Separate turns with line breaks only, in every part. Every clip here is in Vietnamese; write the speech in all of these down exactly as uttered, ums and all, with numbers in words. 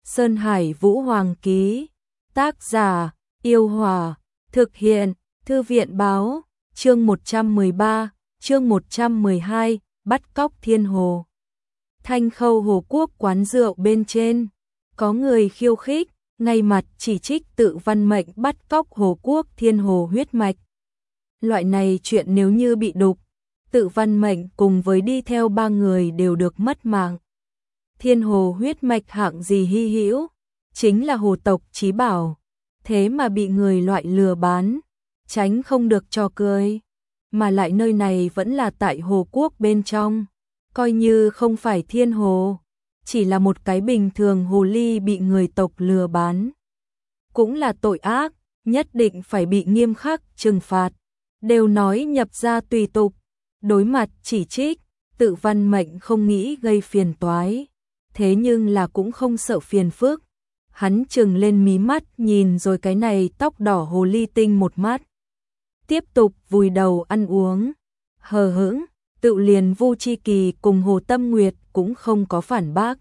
Sơn Hải Vũ Hoàng ký. Tác giả, Yêu Hòa. Thực hiện, Thư viện báo. Chương một trăm mười ba, chương một trăm mười hai, bắt cóc Thiên Hồ. Thanh Khâu Hồ Quốc quán rượu bên trên, có người khiêu khích, ngay mặt chỉ trích Tự Văn Mệnh bắt cóc Hồ Quốc Thiên Hồ huyết mạch. Loại này chuyện nếu như bị đục, Tự Văn Mệnh cùng với đi theo ba người đều được mất mạng. Thiên Hồ huyết mạch hạng gì hy hữu, chính là hồ tộc chí bảo, thế mà bị người loại lừa bán, tránh không được trò cười. Mà lại nơi này vẫn là tại Hồ Quốc bên trong, coi như không phải thiên hồ, chỉ là một cái bình thường hồ ly bị người tộc lừa bán, cũng là tội ác, nhất định phải bị nghiêm khắc trừng phạt. Đều nói nhập gia tùy tục, đối mặt chỉ trích, Tự Văn Mệnh không nghĩ gây phiền toái, thế nhưng là cũng không sợ phiền phức. Hắn trừng lên mí mắt nhìn rồi cái này tóc đỏ hồ ly tinh một mắt, tiếp tục vùi đầu ăn uống. Hờ hững, Tự liền Vu Chi Kỳ cùng Hồ Tâm Nguyệt cũng không có phản bác,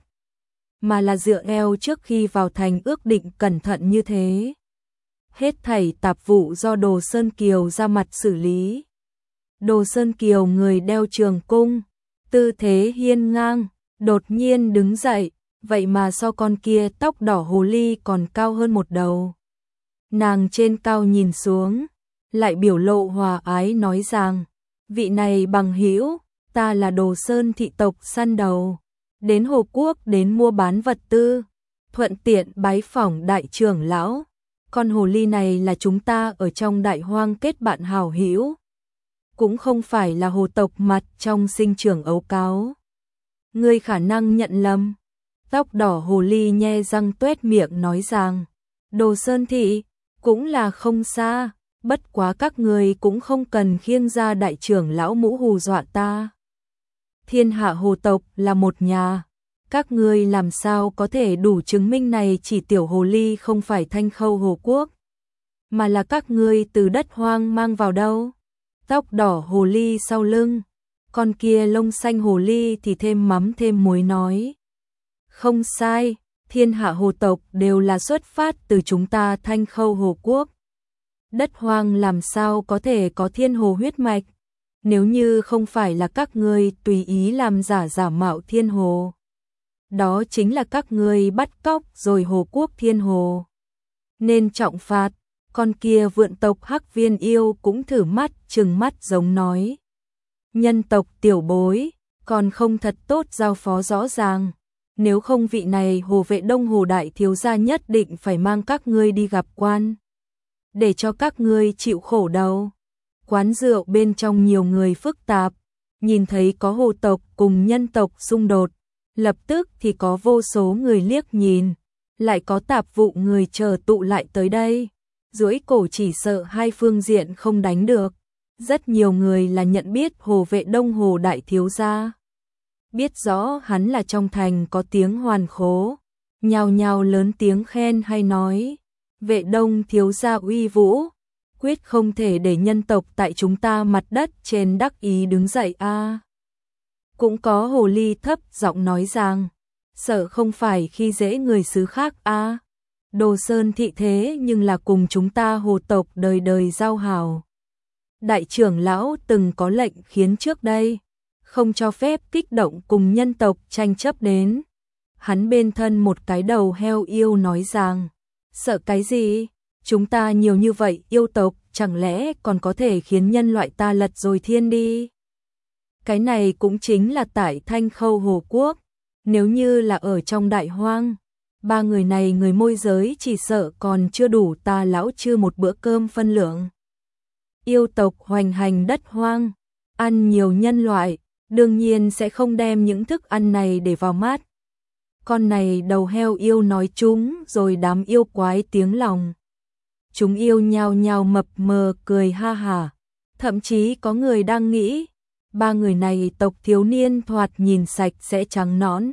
mà là dựa eo trước khi vào thành ước định cẩn thận như thế. Hết thảy tạp vụ do Đồ Sơn Kiều ra mặt xử lý. Đồ Sơn Kiều người đeo trường cung, tư thế hiên ngang, đột nhiên đứng dậy, vậy mà so con kia tóc đỏ hồ ly còn cao hơn một đầu. Nàng trên cao nhìn xuống, lại biểu lộ hòa ái nói rằng, vị này bằng hữu, ta là Đồ Sơn thị tộc săn đầu, đến Hồ Quốc đến mua bán vật tư, thuận tiện bái phỏng đại trưởng lão. Con hồ ly này là chúng ta ở trong đại hoang kết bạn hảo hữu, cũng không phải là hồ tộc mặt trong sinh trưởng ấu cáo. Ngươi khả năng nhận lầm. Tóc đỏ hồ ly nhe răng tuét miệng nói rằng, Đồ Sơn thị cũng là không xa, bất quá các người cũng không cần khiêng ra đại trưởng lão mũ hù dọa ta. Thiên hạ hồ tộc là một nhà, các ngươi làm sao có thể đủ chứng minh này chỉ tiểu hồ ly không phải Thanh Khâu Hồ Quốc, mà là các ngươi từ đất hoang mang vào đâu. Tóc đỏ hồ ly sau lưng, con kia lông xanh hồ ly thì thêm mắm thêm muối nói, không sai, thiên hạ hồ tộc đều là xuất phát từ chúng ta Thanh Khâu Hồ Quốc. Đất hoang làm sao có thể có thiên hồ huyết mạch, nếu như không phải là các ngươi tùy ý làm giả giả mạo thiên hồ. Đó chính là các ngươi bắt cóc rồi Hồ Quốc thiên hồ, nên trọng phạt. Con kia vượn tộc Hắc Viên yêu cũng thử mắt trừng mắt giống nói, nhân tộc tiểu bối, còn không thật tốt giao phó rõ ràng, nếu không vị này Hồ Vệ Đông Hồ đại thiếu gia nhất định phải mang các ngươi đi gặp quan, để cho các ngươi chịu khổ đầu. Quán rượu bên trong nhiều người phức tạp, nhìn thấy có hồ tộc cùng nhân tộc xung đột, lập tức thì có vô số người liếc nhìn, lại có tạp vụ người chờ tụ lại tới đây, duỗi cổ chỉ sợ hai phương diện không đánh được. Rất nhiều người là nhận biết Hồ Vệ Đông Hồ đại thiếu gia, biết rõ hắn là trong thành có tiếng hoàn khố, nhao nhao lớn tiếng khen hay nói, Vệ Đông thiếu gia uy vũ, quyết không thể để nhân tộc tại chúng ta mặt đất trên đắc ý đứng dậy a. À. Cũng có hồ ly thấp giọng nói rằng, sợ không phải khi dễ người xứ khác a. À. Đồ Sơn thị thế nhưng là cùng chúng ta hồ tộc đời đời giao hảo. Đại trưởng lão từng có lệnh khiến trước đây, không cho phép kích động cùng nhân tộc tranh chấp đến. Hắn bên thân một cái đầu heo yêu nói rằng, sợ cái gì, chúng ta nhiều như vậy yêu tộc, chẳng lẽ còn có thể khiến nhân loại ta lật rồi thiên đi. Cái này cũng chính là tại Thanh Khâu Hồ Quốc, nếu như là ở trong đại hoang, ba người này người môi giới chỉ sợ còn chưa đủ ta lão chư một bữa cơm phân lượng. Yêu tộc hoành hành đất hoang, ăn nhiều nhân loại, đương nhiên sẽ không đem những thức ăn này để vào mắt. Con này đầu heo yêu nói chúng rồi đám yêu quái tiếng lòng. Chúng yêu nhao nhao mập mờ cười ha hả, thậm chí có người đang nghĩ, ba người này tộc thiếu niên thoạt nhìn sạch sẽ trắng nõn,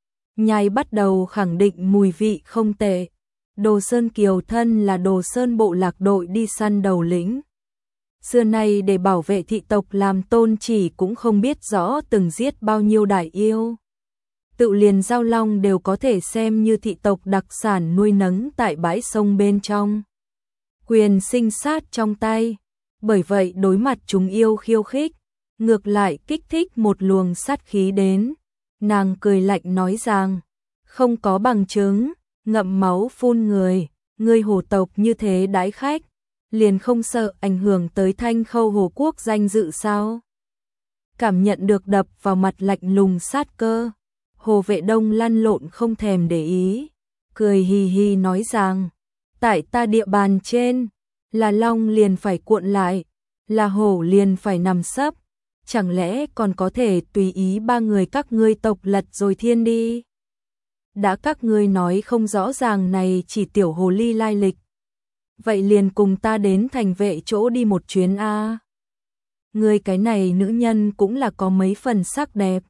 nhai bắt đầu khẳng định mùi vị không tệ. Đồ Sơn Kiều thân là Đồ Sơn bộ lạc đội đi săn đầu lĩnh, xưa nay để bảo vệ thị tộc làm tôn chỉ cũng không biết rõ từng giết bao nhiêu đại yêu. tự liền giao long đều có thể xem như thị tộc đặc sản nuôi nấng tại bãi sông bên trong. Quyền sinh sát trong tay, bởi vậy đối mặt chúng yêu khiêu khích, ngược lại kích thích một luồng sát khí đến. Nàng cười lạnh nói rằng, không có bằng chứng, ngậm máu phun người, ngươi hồ tộc như thế đãi khách, liền không sợ ảnh hưởng tới Thanh Khâu Hồ quốc danh dự sao? Cảm nhận được đập vào mặt lạnh lùng sát cơ, Hồ Vệ Đông lăn lộn không thèm để ý, cười hì hì nói rằng, tại ta địa bàn trên, là long liền phải cuộn lại, là hổ liền phải nằm sấp, chẳng lẽ còn có thể tùy ý ba người các ngươi tộc lật rồi thiên đi? Đã các ngươi nói không rõ ràng này chỉ tiểu hồ ly lai lịch, vậy liền cùng ta đến thành vệ chỗ đi một chuyến a. Ngươi cái này nữ nhân cũng là có mấy phần sắc đẹp.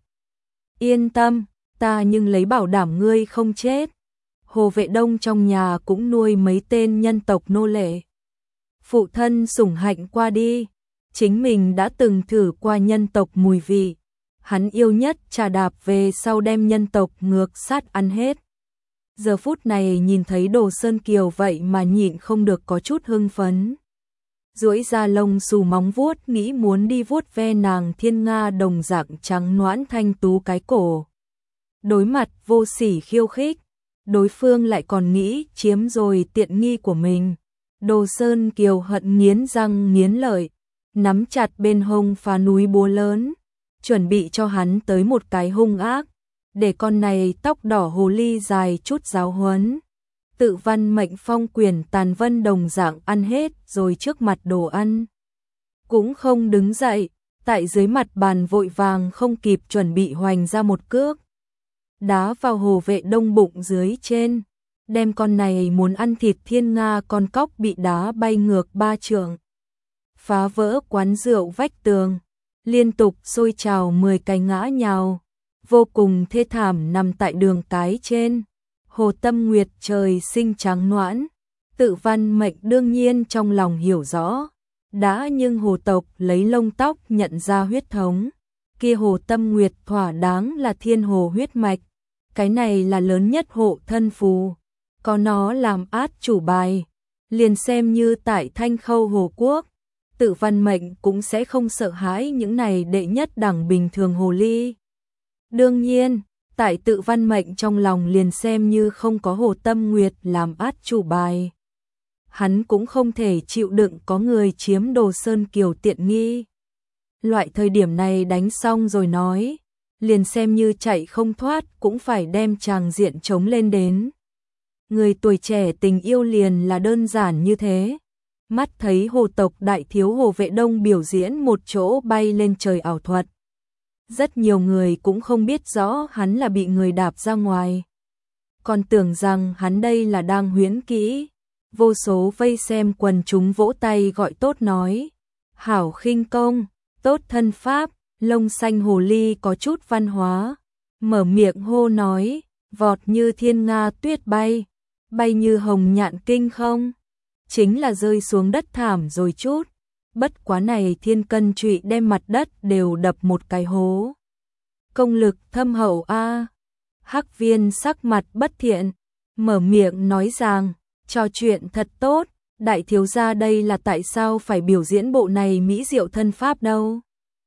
Yên tâm, ta nhưng lấy bảo đảm ngươi không chết. Hồ Vệ Đông trong nhà cũng nuôi mấy tên nhân tộc nô lệ. Phụ thân sủng hạnh qua đi, chính mình đã từng thử qua nhân tộc mùi vị. Hắn yêu nhất trà đạp về sau đem nhân tộc ngược sát ăn hết. Giờ phút này nhìn thấy Đồ Sơn Kiều vậy mà nhịn không được có chút hưng phấn. Duỗi ra lông xù móng vuốt nghĩ muốn đi vuốt ve nàng thiên nga đồng dạng trắng nõn thanh tú cái cổ. Đối mặt vô sỉ khiêu khích, đối phương lại còn nghĩ chiếm rồi tiện nghi của mình. Đồ Sơn Kiều hận nghiến răng nghiến lợi, nắm chặt bên hông phá núi búa lớn, chuẩn bị cho hắn tới một cái hung ác, để con này tóc đỏ hồ ly dài chút giáo huấn. Tự văn mệnh phong quyền tàn vân đồng dạng ăn hết rồi trước mặt đồ ăn. Cũng không đứng dậy, tại dưới mặt bàn vội vàng không kịp chuẩn bị hoành ra một cước. Đá vào Hồ Vệ Đông bụng dưới trên, đem con này muốn ăn thịt thiên nga con cóc bị đá bay ngược ba trượng. Phá vỡ quán rượu vách tường, liên tục sôi trào mười cái ngã nhào, vô cùng thê thảm nằm tại đường cái trên. Hồ Tâm Nguyệt trời sinh trắng nõn, tự văn mệnh đương nhiên trong lòng hiểu rõ, đã nhưng hồ tộc lấy lông tóc nhận ra huyết thống, kia Hồ Tâm Nguyệt thỏa đáng là thiên hồ huyết mạch, cái này là lớn nhất hộ thân phù, có nó làm át chủ bài, liền xem như tại Thanh Khâu Hồ quốc, tự văn mệnh cũng sẽ không sợ hãi những này đệ nhất đẳng bình thường hồ ly. Đương nhiên, tại tự văn mệnh trong lòng liền xem như không có Hồ Tâm Nguyệt làm át chủ bài. Hắn cũng không thể chịu đựng có người chiếm Đồ Sơn Kiều tiện nghi. Loại thời điểm này đánh xong rồi nói, liền xem như chạy không thoát cũng phải đem tràng diện chống lên đến. Người tuổi trẻ tình yêu liền là đơn giản như thế. Mắt thấy hồ tộc đại thiếu Hồ Vệ Đông biểu diễn một chỗ bay lên trời ảo thuật. Rất nhiều người cũng không biết rõ hắn là bị người đạp ra ngoài. Còn tưởng rằng hắn đây là đang huyễn kỹ. Vô số vây xem quần chúng vỗ tay gọi tốt nói. Hảo khinh công, tốt thân pháp, lông xanh hồ ly có chút văn hóa. Mở miệng hô nói, vọt như thiên nga tuyết bay, bay như hồng nhạn kinh không. Chính là rơi xuống đất thảm rồi chút. Bất quá này thiên cân trụy đem mặt đất đều đập một cái hố. Công lực thâm hậu a. Hắc Viên sắc mặt bất thiện, mở miệng nói rằng, trò chuyện thật tốt, đại thiếu gia đây là tại sao phải biểu diễn bộ này mỹ diệu thân pháp đâu?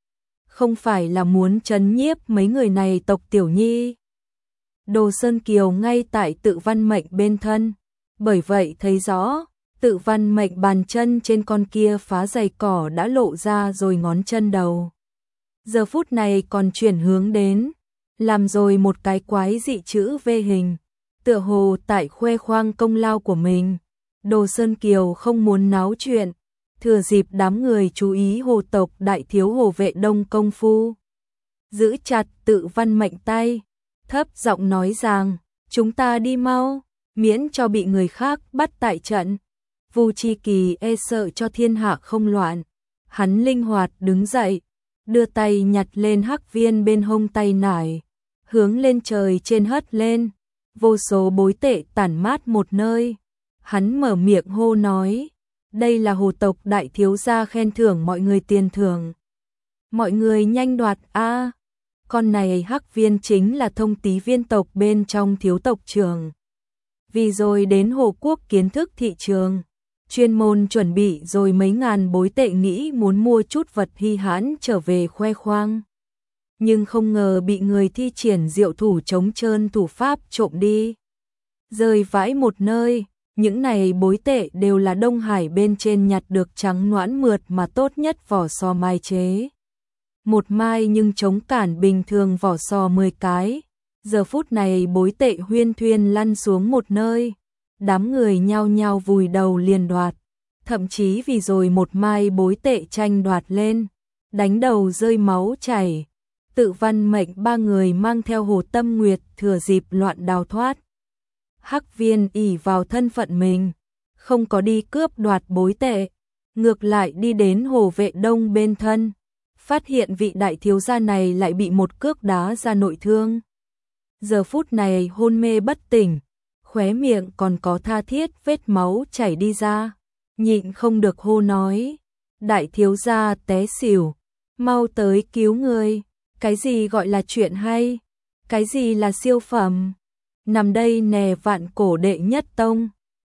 Không phải là muốn trấn nhiếp mấy người này tộc tiểu nhi. Đồ Sơn Kiều ngay tại tự văn mệnh bên thân, bởi vậy thấy rõ. Tự văn mệnh bàn chân trên con kia phá dày cỏ đã lộ ra rồi ngón chân đầu. Giờ phút này còn chuyển hướng đến, làm rồi một cái quái dị chữ V hình, tựa hồ tại khoe khoang công lao của mình. Đồ Sơn Kiều không muốn náo chuyện, thừa dịp đám người chú ý hồ tộc đại thiếu Hồ Vệ Đông công phu. Giữ chặt tự văn mệnh tay, thấp giọng nói rằng, chúng ta đi mau, miễn cho bị người khác bắt tại trận. Vu Chi Kỳ e sợ cho thiên hạ không loạn, hắn linh hoạt đứng dậy, đưa tay nhặt lên hắc viên bên hông tay nải, hướng lên trời trên hất lên, vô số bối tệ tản mát một nơi. Hắn mở miệng hô nói, đây là hồ tộc đại thiếu gia khen thưởng mọi người tiền thưởng. Mọi người nhanh đoạt a. con này Hắc Viên chính là thông tí viên tộc bên trong thiếu tộc trường. Vì rồi đến Hồ Quốc kiến thức thị trường, chuyên môn chuẩn bị rồi mấy ngàn bối tệ nghĩ muốn mua chút vật hy hãn trở về khoe khoang. Nhưng không ngờ bị người thi triển diệu thủ chống trơn thủ pháp trộm đi. Rơi vãi một nơi, những này bối tệ đều là Đông Hải bên trên nhặt được trắng noãn mượt mà tốt nhất vỏ sò mai chế. Một mai nhưng chống cản bình thường vỏ sò mười cái. Giờ phút này bối tệ huyên thuyên lăn xuống một nơi. Đám người nhao nhao vùi đầu liền đoạt. Thậm chí vì rồi một mai bối tệ tranh đoạt lên. Đánh đầu rơi máu chảy. Tự văn mệnh ba người mang theo Hồ Tâm Nguyệt thừa dịp loạn đào thoát. Hắc Viên ỷ vào thân phận mình, không có đi cướp đoạt bối tệ, ngược lại đi đến Hồ Vệ Đông bên thân, phát hiện vị đại thiếu gia này lại bị một cước đá ra nội thương. Giờ phút này hôn mê bất tỉnh, khóe miệng còn có tha thiết vết máu chảy đi ra, nhịn không được hô nói, đại thiếu gia té xỉu, mau tới cứu người, cái gì gọi là chuyện hay, cái gì là siêu phẩm. Nằm đây nè vạn cổ đệ nhất tông.